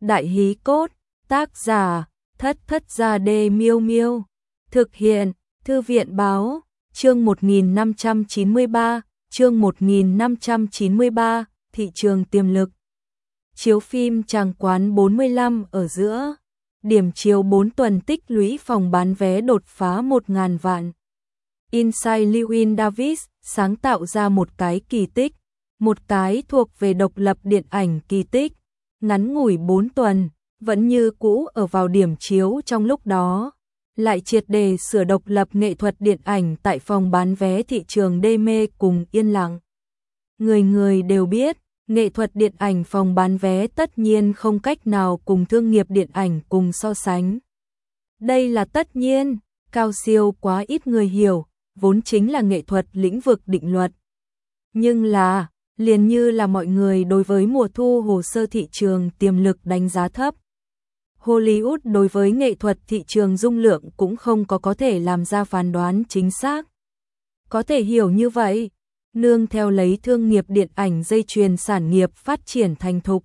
Đại hí cốt, tác giả, Thất Thất Gia Đê Miêu Miêu. Thực hiện, Thư viện báo, chương 1593, thị trường tiềm lực. Chiếu phim Tràng Quán 45 ở giữa. Điểm chiếu 4 tuần tích lũy phòng bán vé đột phá 1.000 vạn. Inside Llewyn Davis sáng tạo ra một cái kỳ tích, một cái thuộc về độc lập điện ảnh kỳ tích. Ngắn ngủi 4 tuần, vẫn như cũ ở vào điểm chiếu trong lúc đó, lại triệt để sửa độc lập nghệ thuật điện ảnh tại phòng bán vé thị trường đê mê cùng yên lặng. Người người đều biết, nghệ thuật điện ảnh phòng bán vé tất nhiên không cách nào cùng thương nghiệp điện ảnh cùng so sánh. Đây là tất nhiên, cao siêu quá ít người hiểu, vốn chính là nghệ thuật lĩnh vực định luật. Nhưng là, liền như là mọi người đối với mùa thu hồ sơ thị trường tiềm lực đánh giá thấp. Hollywood đối với nghệ thuật thị trường dung lượng cũng không có thể làm ra phán đoán chính xác. Có thể hiểu như vậy, nương theo lấy thương nghiệp điện ảnh dây chuyền sản nghiệp phát triển thành thục.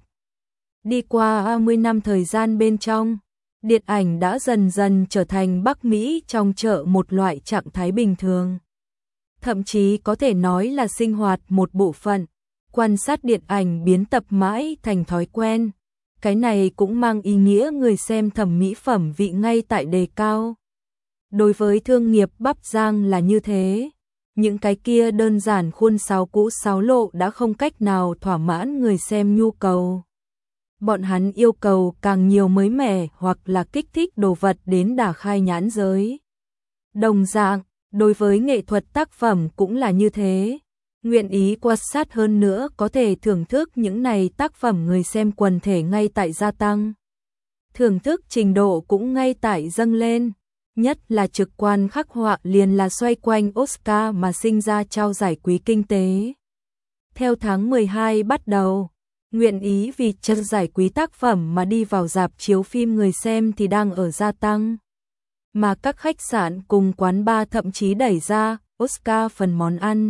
Đi qua 20 năm thời gian bên trong, điện ảnh đã dần dần trở thành Bắc Mỹ trong chợ một loại trạng thái bình thường. Thậm chí có thể nói là sinh hoạt một bộ phận, quan sát điện ảnh biến tập mãi thành thói quen. Cái này cũng mang ý nghĩa người xem thẩm mỹ phẩm vị ngay tại đề cao. Đối với thương nghiệp bắp rang là như thế, những cái kia đơn giản khuôn sáo cũ sáo lộ đã không cách nào thỏa mãn người xem nhu cầu. Bọn hắn yêu cầu càng nhiều mới mẻ hoặc là kích thích đồ vật đến đả khai nhãn giới. Đồng dạng, đối với nghệ thuật tác phẩm cũng là như thế. Nguyện ý quan sát hơn nữa có thể thưởng thức những này tác phẩm, người xem quần thể ngay tại gia tăng. Thưởng thức trình độ cũng ngay tại dâng lên. Nhất là trực quan khắc họa liền là xoay quanh Oscar mà sinh ra trao giải quý kinh tế. Theo tháng 12 bắt đầu, nguyện ý vì trao giải quý tác phẩm mà đi vào rạp chiếu phim người xem thì đang ở gia tăng. Mà các khách sạn cùng quán bar thậm chí đẩy ra Oscar phần món ăn,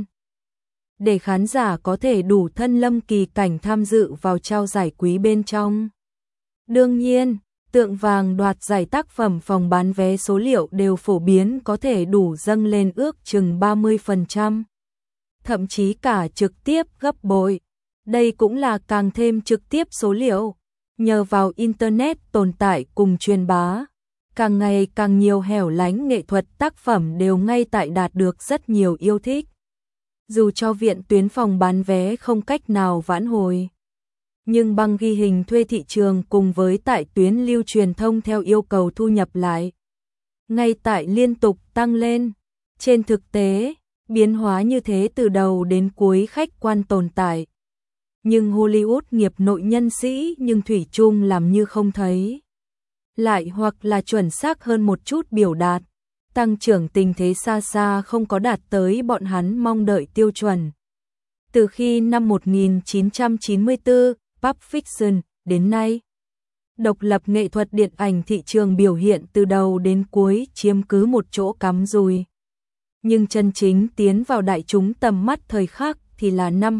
để khán giả có thể đủ thân lâm kỳ cảnh tham dự vào trao giải quý bên trong. Đương nhiên, Tượng Vàng đoạt giải tác phẩm phòng bán vé số liệu đều phổ biến có thể đủ dâng lên ước chừng 30%. Thậm chí cả trực tiếp gấp bội. Đây cũng là càng thêm trực tiếp số liệu. Nhờ vào Internet tồn tại cùng truyền bá, càng ngày càng nhiều hẻo lánh nghệ thuật tác phẩm đều ngay tại đạt được rất nhiều yêu thích. Dù cho viện tuyến phòng bán vé không cách nào vãn hồi, nhưng băng ghi hình thuê thị trường cùng với tại tuyến lưu truyền thông theo yêu cầu thu nhập lại, ngay tại liên tục tăng lên. Trên thực tế, biến hóa như thế từ đầu đến cuối khách quan tồn tại. Nhưng Hollywood nghiệp nội nhân sĩ nhưng thủy chung làm như không thấy. Lại hoặc là chuẩn xác hơn một chút biểu đạt, tăng trưởng tình thế xa xa không có đạt tới bọn hắn mong đợi tiêu chuẩn. Từ khi năm 1994, Pulp Fiction đến nay, độc lập nghệ thuật điện ảnh thị trường biểu hiện từ đầu đến cuối chiếm cứ một chỗ cắm rùi. Nhưng chân chính tiến vào đại chúng tầm mắt thời khắc thì là năm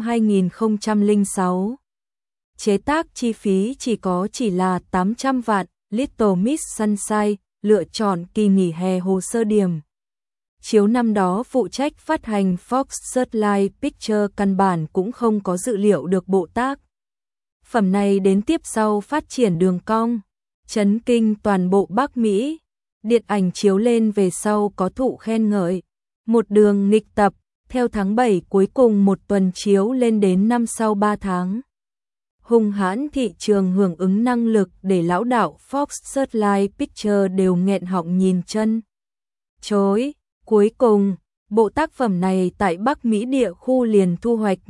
2006. Chế tác chi phí chỉ là 800 vạn, Little Miss Sunshine, lựa chọn kỳ nghỉ hè hồ sơ điểm. Chiếu năm đó phụ trách phát hành Fox Searchlight Picture căn bản cũng không có dự liệu được bộ tác phẩm này đến tiếp sau phát triển đường cong, chấn kinh toàn bộ Bắc Mỹ. Điện ảnh chiếu lên về sau có thụ khen ngợi, một đường nghịch tập, theo tháng 7 cuối cùng một tuần chiếu lên đến năm sau 3 tháng. Hung hãn thị trường hưởng ứng năng lực để lão đạo Fox Searchlight Picture đều nghẹn họng nhìn chân chối. Cuối cùng, bộ tác phẩm này tại Bắc Mỹ địa khu liền thu hoạch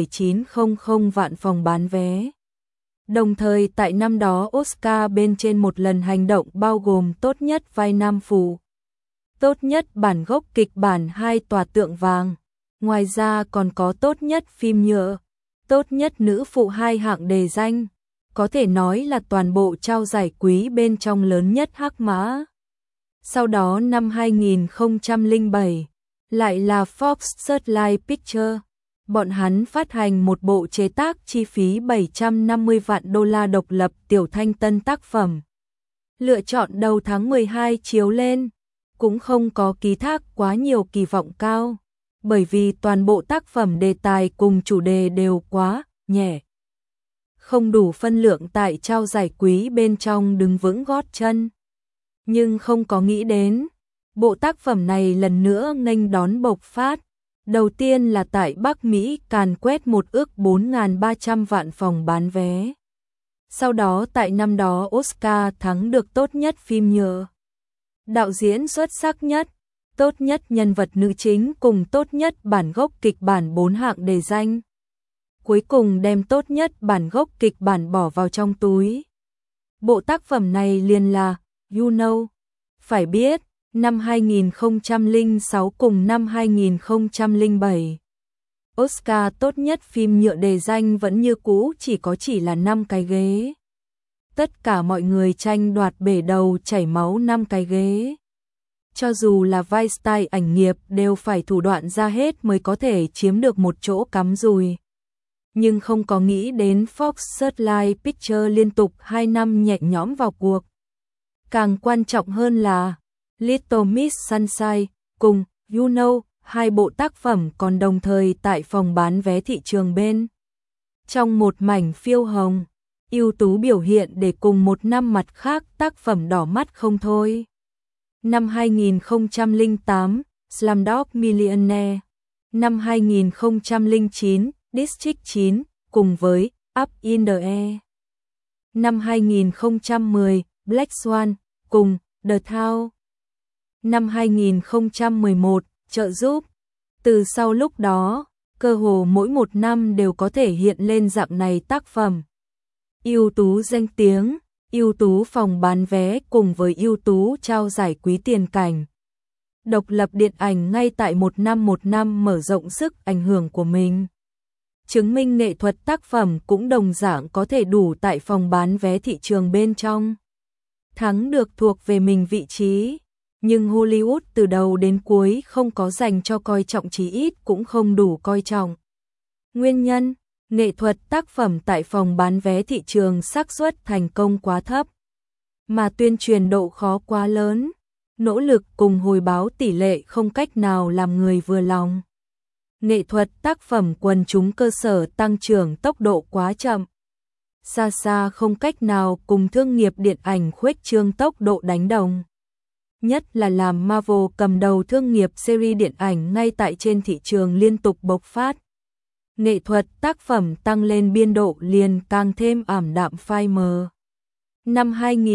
5,900 vạn phòng bán vé. Đồng thời tại năm đó Oscar bên trên một lần hành động bao gồm tốt nhất vai nam phụ, tốt nhất bản gốc kịch bản 2 tòa tượng vàng. Ngoài ra còn có tốt nhất phim nhựa, tốt nhất nữ phụ 2 hạng đề danh. Có thể nói là toàn bộ trao giải quý bên trong lớn nhất hắc mã. Sau đó năm 2007, lại là Fox Searchlight Picture, Bọn hắn phát hành một bộ chế tác chi phí 750 vạn đô la độc lập tiểu thanh tân tác phẩm. Lựa chọn đầu tháng 12 chiếu lên, cũng không có ký thác quá nhiều kỳ vọng cao, bởi vì toàn bộ tác phẩm đề tài cùng chủ đề đều quá nhẹ. Không đủ phân lượng tại trao giải quý bên trong đứng vững gót chân. Nhưng không có nghĩ đến, bộ tác phẩm này lần nữa nghênh đón bộc phát. Đầu tiên là tại Bắc Mỹ càn quét 1.300.000 vạn phòng bán vé. Sau đó tại năm đó Oscar thắng được tốt nhất phim nhựa, đạo diễn xuất sắc nhất, tốt nhất nhân vật nữ chính cùng tốt nhất bản gốc kịch bản 4 hạng đề danh. Cuối cùng đem tốt nhất bản gốc kịch bản bỏ vào trong túi. Bộ tác phẩm này liền là You Know. Phải biết, năm 2006 cùng năm 2007, Oscar tốt nhất phim nhựa đề danh vẫn như cũ chỉ là 5 cái ghế. Tất cả mọi người tranh đoạt bể đầu chảy máu 5 cái ghế. Cho dù là Weinstein ảnh nghiệp đều phải thủ đoạn ra hết mới có thể chiếm được một chỗ cắm rùi. Nhưng không có nghĩ đến Fox Searchlight Pictures liên tục 2 năm nhẹ nhõm vào cuộc. Càng quan trọng hơn là Little Miss Sunshine cùng You Know, hai bộ tác phẩm còn đồng thời tại phòng bán vé thị trường bên. Trong một mảnh phiêu hồng, ưu tú biểu hiện để cùng một năm mặt khác tác phẩm đỏ mắt không thôi. Năm 2008, Slumdog Millionaire. Năm 2009, District 9, cùng với Up in the Air. Năm 2010, Black Swan, cùng The Town. Năm 2011, trợ giúp. Từ sau lúc đó, cơ hồ mỗi một năm đều có thể hiện lên dạng này tác phẩm. Ưu tú danh tiếng, ưu tú phòng bán vé cùng với ưu tú trao giải quý tiền cảnh. Độc lập điện ảnh ngay tại một năm mở rộng sức ảnh hưởng của mình. Chứng minh nghệ thuật tác phẩm cũng đồng dạng có thể đủ tại phòng bán vé thị trường bên trong. Thắng được thuộc về mình vị trí, nhưng Hollywood từ đầu đến cuối không có dành cho coi trọng, chí ít cũng không đủ coi trọng. Nguyên nhân, nghệ thuật tác phẩm tại phòng bán vé thị trường xác suất thành công quá thấp, mà tuyên truyền độ khó quá lớn, nỗ lực cùng hồi báo tỷ lệ không cách nào làm người vừa lòng. Nghệ thuật tác phẩm quần chúng cơ sở tăng trưởng tốc độ quá chậm, xa xa không cách nào cùng thương nghiệp điện ảnh khuếch trương tốc độ đánh đồng. Nhất là làm Marvel cầm đầu thương nghiệp series điện ảnh ngay tại trên thị trường liên tục bộc phát. Nghệ thuật tác phẩm tăng lên biên độ liền càng thêm ảm đạm phai mờ. Năm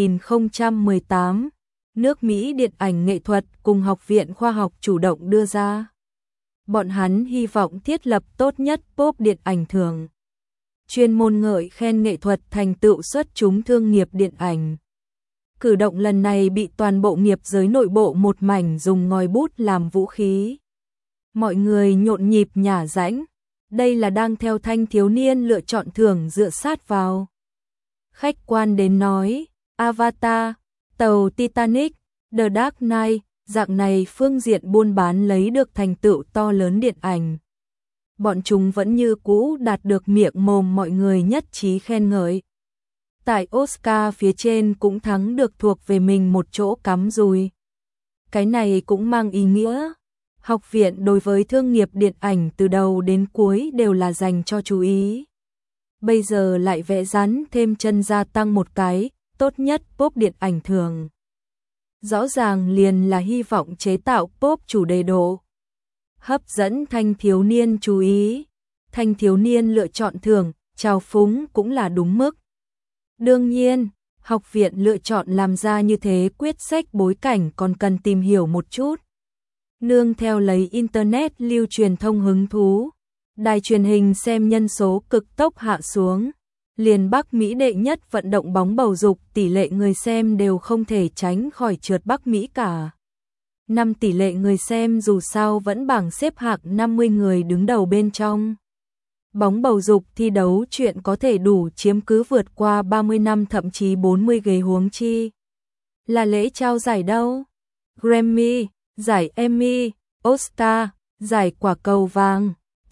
2018, nước Mỹ Điện ảnh Nghệ thuật cùng Học viện Khoa học chủ động đưa ra. Bọn hắn hy vọng thiết lập tốt nhất pop điện ảnh thưởng. Chuyên môn ngợi khen nghệ thuật thành tựu xuất chúng thương nghiệp điện ảnh. Cử động lần này bị toàn bộ nghiệp giới nội bộ một mảnh dùng ngòi bút làm vũ khí. Mọi người nhộn nhịp nhả rãnh. Đây là đang theo thanh thiếu niên lựa chọn thưởng dựa sát vào. Khách quan đến nói, Avatar, tàu Titanic, The Dark Knight, dạng này phương diện buôn bán lấy được thành tựu to lớn điện ảnh. Bọn chúng vẫn như cũ đạt được miệng mồm mọi người nhất trí khen ngợi. Tại Oscar phía trên cũng thắng được thuộc về mình một chỗ cắm rùi. Cái này cũng mang ý nghĩa, học viện đối với thương nghiệp điện ảnh từ đầu đến cuối đều là dành cho chú ý. Bây giờ lại vẽ rắn thêm chân gia tăng một cái, tốt nhất pop điện ảnh thường. Rõ ràng liền là hy vọng chế tạo pop chủ đề độ. Hấp dẫn thanh thiếu niên chú ý. Thanh thiếu niên lựa chọn thưởng, trào phúng cũng là đúng mức. Đương nhiên, học viện lựa chọn làm ra như thế quyết sách bối cảnh còn cần tìm hiểu một chút. Nương theo lấy Internet lưu truyền thông hứng thú, đài truyền hình xem nhân số cực tốc hạ xuống. Liền Bắc Mỹ đệ nhất vận động bóng bầu dục tỷ lệ người xem đều không thể tránh khỏi trượt Bắc Mỹ cả. 5 tỷ lệ người xem dù sao vẫn bảng xếp hạng 50 người đứng đầu bên trong. Bóng bầu dục thi đấu chuyện có thể đủ chiếm cứ vượt qua 30 năm thậm chí 40 ghế, huống chi là lễ trao giải đâu. Grammy, giải Emmy, Oscar, giải quả cầu vàng,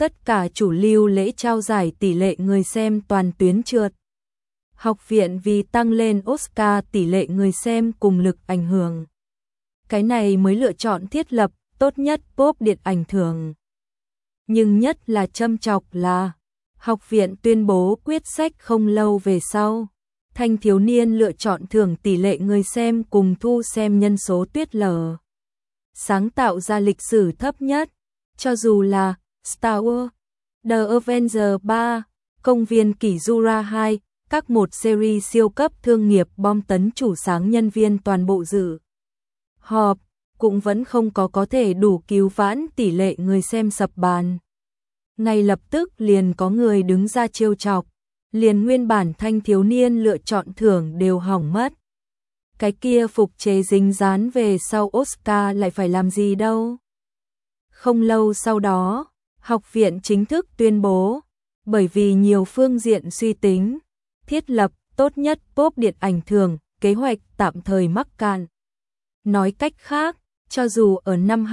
tất cả chủ lưu lễ trao giải tỷ lệ người xem toàn tuyến trượt. Học viện vì tăng lên Oscar tỷ lệ người xem cùng lực ảnh hưởng. Cái này mới lựa chọn thiết lập tốt nhất pop điện ảnh thưởng. Nhưng nhất là châm chọc là học viện tuyên bố quyết sách không lâu về sau. Thanh thiếu niên lựa chọn thưởng tỷ lệ người xem cùng thu xem nhân số tuyết lở. Sáng tạo ra lịch sử thấp nhất, cho dù là Star Wars, The Avengers 3, Công viên Kỷ Jura 2, các một series siêu cấp thương nghiệp bom tấn chủ sáng nhân viên toàn bộ dự họp, cũng vẫn không có thể đủ cứu vãn tỷ lệ người xem sập bàn. Ngay lập tức liền có người đứng ra trêu chọc, liền nguyên bản thanh thiếu niên lựa chọn thưởng đều hỏng mất. Cái kia phục chế dính dán về sau Oscar lại phải làm gì đâu. Không lâu sau đó, học viện chính thức tuyên bố, bởi vì nhiều phương diện suy tính, thiết lập tốt nhất pop điện ảnh thưởng, kế hoạch tạm thời mắc cạn. Nói cách khác, cho dù ở năm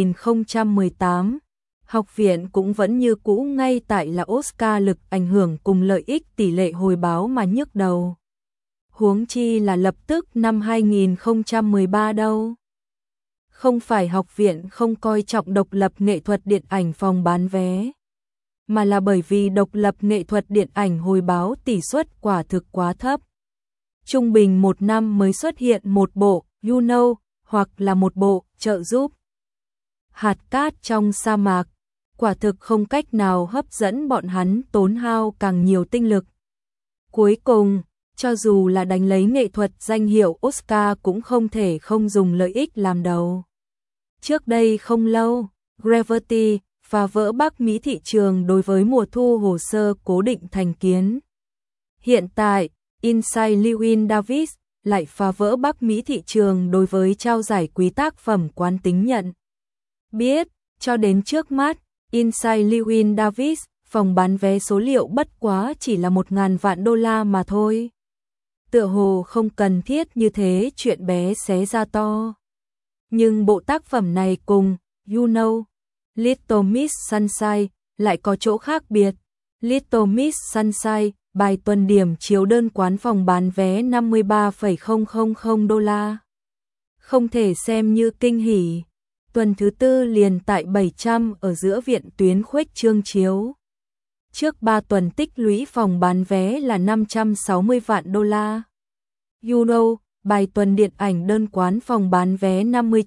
2018, học viện cũng vẫn như cũ ngay tại là Oscar lực ảnh hưởng cùng lợi ích tỷ lệ hồi báo mà nhức đầu. Huống chi là lập tức năm 2013 đâu. Không phải học viện không coi trọng độc lập nghệ thuật điện ảnh phòng bán vé, mà là bởi vì độc lập nghệ thuật điện ảnh hồi báo tỷ suất quả thực quá thấp. Trung bình một năm mới xuất hiện một bộ You Know, hoặc là một bộ trợ giúp. Hạt cát trong sa mạc, quả thực không cách nào hấp dẫn bọn hắn tốn hao càng nhiều tinh lực. Cuối cùng, cho dù là đánh lấy nghệ thuật danh hiệu Oscar cũng không thể không dùng lợi ích làm đầu. Trước đây không lâu, Gravity phá vỡ Bắc Mỹ thị trường đối với mùa thu hồ sơ cố định thành kiến. Hiện tại, Inside Llewyn Davis lại phá vỡ Bắc Mỹ thị trường đối với trao giải quý tác phẩm quán tính nhận. Biết, cho đến trước mắt, Inside Llewyn Davis, phòng bán vé số liệu bất quá chỉ là 1.000 vạn đô la mà thôi. Tựa hồ không cần thiết như thế chuyện bé xé ra to. Nhưng bộ tác phẩm này cùng You Know, Little Miss Sunshine lại có chỗ khác biệt. Little Miss Sunshine bài tuần điểm chiếu đơn quán phòng bán vé 53,000 đô la. Không thể xem như kinh hỉ. Tuần thứ tư liền tại 700 ở giữa viện tuyến khuếch trương chiếu. Trước 3 tuần tích lũy phòng bán vé là 560 vạn đô la. You Know, bài tuần điện ảnh đơn quán phòng bán vé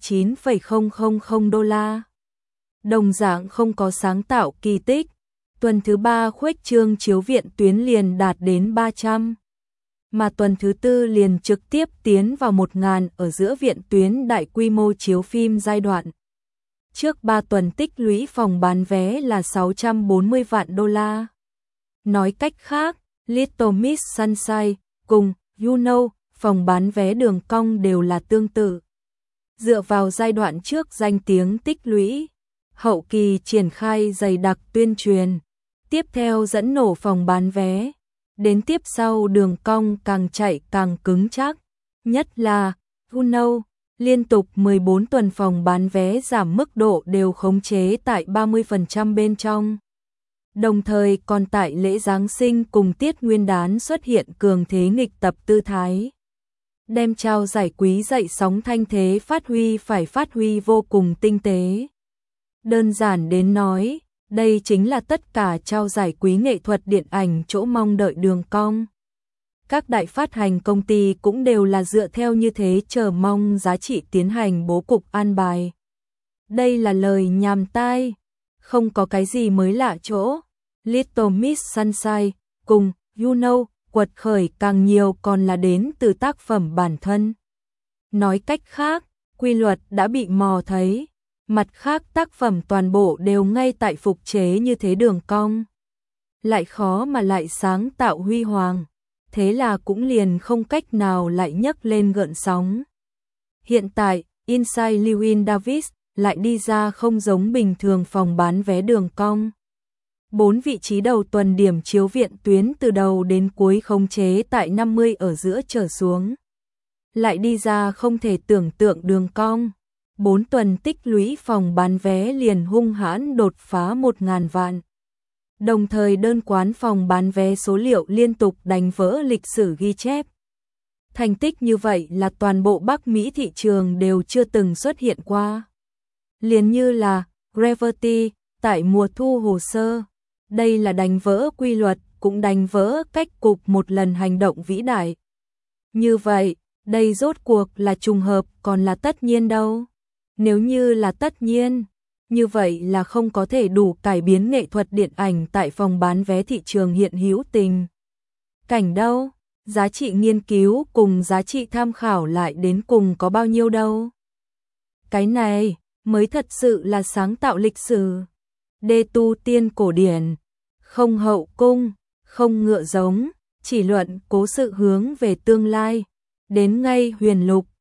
59,000 đô la. Đồng dạng không có sáng tạo kỳ tích. Tuần thứ 3 khuếch trương chiếu viện tuyến liền đạt đến 300. Mà tuần thứ tư liền trực tiếp tiến vào 1.000 ở giữa viện tuyến đại quy mô chiếu phim giai đoạn. Trước 3 tuần tích lũy phòng bán vé là 640 vạn đô la. Nói cách khác, Little Miss Sunshine cùng You Know, phòng bán vé đường cong đều là tương tự. Dựa vào giai đoạn trước danh tiếng tích lũy, hậu kỳ triển khai dày đặc tuyên truyền, tiếp theo dẫn nổ phòng bán vé, đến tiếp sau đường cong càng chạy càng cứng chắc, nhất là You Know, liên tục 14 tuần phòng bán vé giảm mức độ đều khống chế tại 30% bên trong. Đồng thời còn tại lễ Giáng sinh cùng tiết nguyên đán xuất hiện cường thế nghịch tập tư thái. Đem trao giải quý dậy sóng thanh thế phải phát huy vô cùng tinh tế. Đơn giản đến nói, đây chính là tất cả trao giải quý nghệ thuật điện ảnh chỗ mong đợi đường cong. Các đại phát hành công ty cũng đều là dựa theo như thế chờ mong giá trị tiến hành bố cục an bài. Đây là lời nhàm tai, không có cái gì mới lạ chỗ. Little Miss Sunshine cùng You Know quật khởi càng nhiều còn là đến từ tác phẩm bản thân. Nói cách khác, quy luật đã bị mò thấy. Mặt khác tác phẩm toàn bộ đều ngay tại phục chế như thế đường cong. Lại khó mà lại sáng tạo huy hoàng. Thế là cũng liền không cách nào lại nhấc lên gợn sóng. Hiện tại, Inside Llewyn Davis lại đi ra không giống bình thường phòng bán vé đường cong. 4 vị trí đầu tuần điểm chiếu viện tuyến từ đầu đến cuối khống chế tại 50 ở giữa trở xuống. Lại đi ra không thể tưởng tượng đường cong. 4 tuần tích lũy phòng bán vé liền hung hãn đột phá 1.000 vạn. Đồng thời đơn quán phòng bán vé số liệu liên tục đánh vỡ lịch sử ghi chép. Thành tích như vậy là toàn bộ Bắc Mỹ thị trường đều chưa từng xuất hiện qua. Liền như là Gravity tại mùa thu hồ sơ. Đây là đánh vỡ quy luật, cũng đánh vỡ cách cục một lần hành động vĩ đại. Như vậy, đây rốt cuộc là trùng hợp còn là tất nhiên đâu. Nếu như là tất nhiên, như vậy là không có thể đủ cải biến nghệ thuật điện ảnh tại phòng bán vé thị trường hiện hữu tình cảnh đâu. Giá trị nghiên cứu cùng giá trị tham khảo lại đến cùng có bao nhiêu đâu. Cái này mới thật sự là sáng tạo lịch sử. Đê tu tiên cổ điển, không hậu cung, không ngựa giống, chỉ luận cố sự hướng về tương lai. Đến ngay huyền lục,